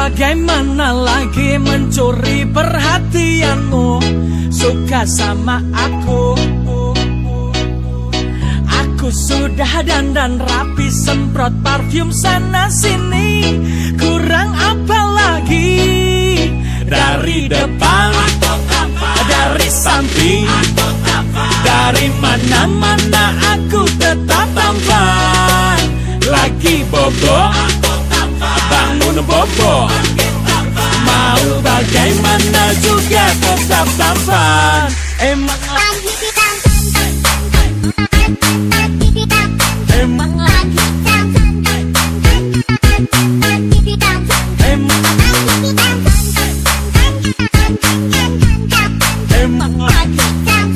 bagaimana lagi mencuri perhatianmu? Suka sama aku. Aku sudah dandan rapi, semprot parfum sana sini. Kurang apa lagi? Dari depan, dari samping, dari mana-mana aku tetap tampan. Lagi bobo, bangun bobo, mau bagaimana juga tetap tampan. Emang lagi emang lagi emang emang lagi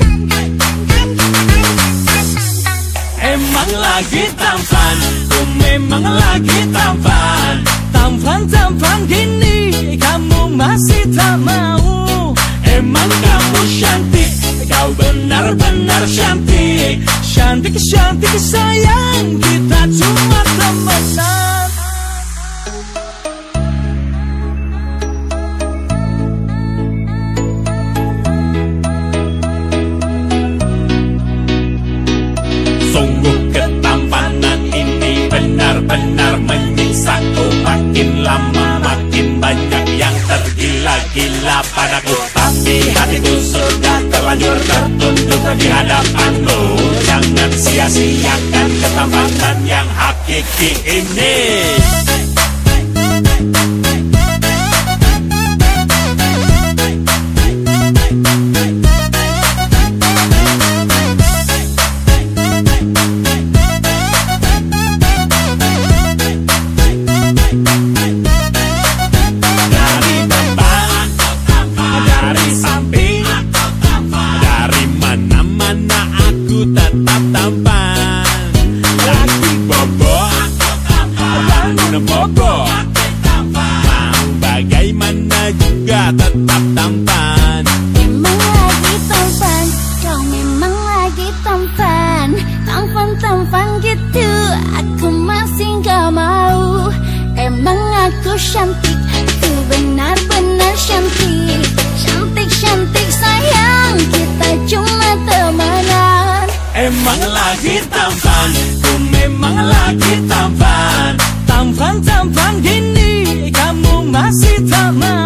emang lagi tampan. Ku memang lagi tampan. Tampan-tampan gini kamu masih tak mau. Emang kamu cantik, kau benar-benar cantik. Cantik-cantik sayang, kita cuma temenan. Sungguh ketampanan ini benar-benar menyiksaku. Makin lama makin banyak yang tergila-gila padaku. Tapi hatiku sudah terlanjur tertunduk di hadapanmu. Jangan sia-siakan ketampanan yang hakiki ini. Tetap tampan. Lagi bobo, bangun bobo, mau bagaimana juga tetap tampan. Memang lagi tampan, kau memang lagi tampan. Tampan-tampan gitu, aku masih gak mau. Emang aku cantik, aku benar-benar cantik. Cantik-cantik sayang, kita cuma temenan. Emang lagi tampan, ku memang lagi tampan. Tampan-tampan gini, kamu masih tak mau.